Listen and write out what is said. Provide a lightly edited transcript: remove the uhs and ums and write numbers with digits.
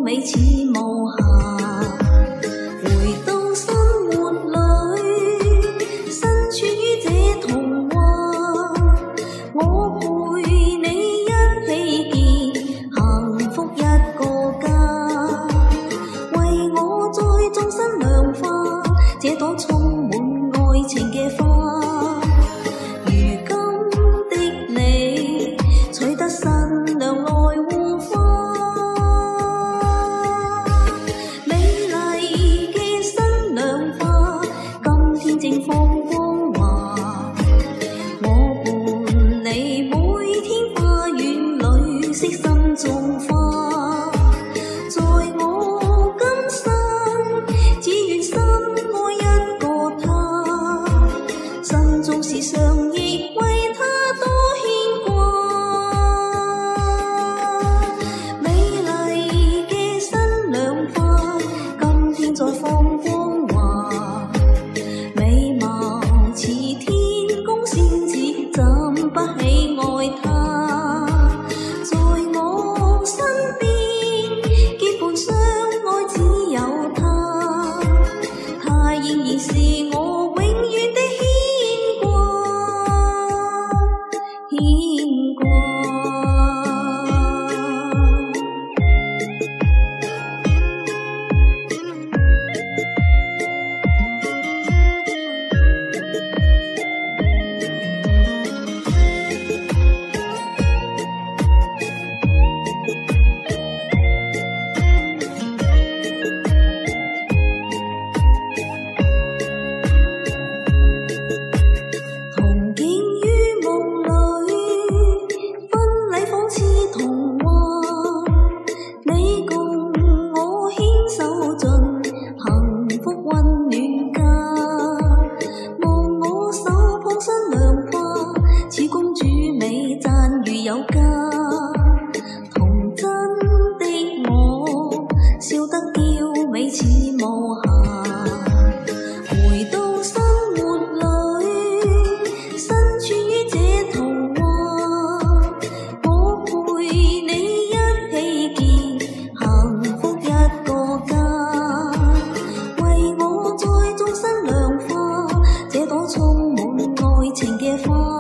美似無瑕。回到生活裏，身處於這童話，我陪你一起建幸福一個家，為我再種新亮化這朵充滿愛情嘅花。如今的你取得新娘來護花，美麗嘅新娘花今天正放光華。我伴你每天花園裏悉心種花，在我今生只願深愛一個他，心中時常亦為他多牽掛。美麗嘅新娘花今天在放光華，美貌似天公仙子怎不喜愛他，在我身邊結伴相愛只有他，他仍然是我永遠的牽掛。同景於夢裏，婚禮仿似童話，你共我牽手進幸福溫暖家，望我手捧新娘花，似公主美讚譽有加。童真的我笑得嬌美似無瑕，回到生活裏，身處於這童話，我陪你一起建幸福一個家，為我再種新娘花這朵充滿愛情嘅花。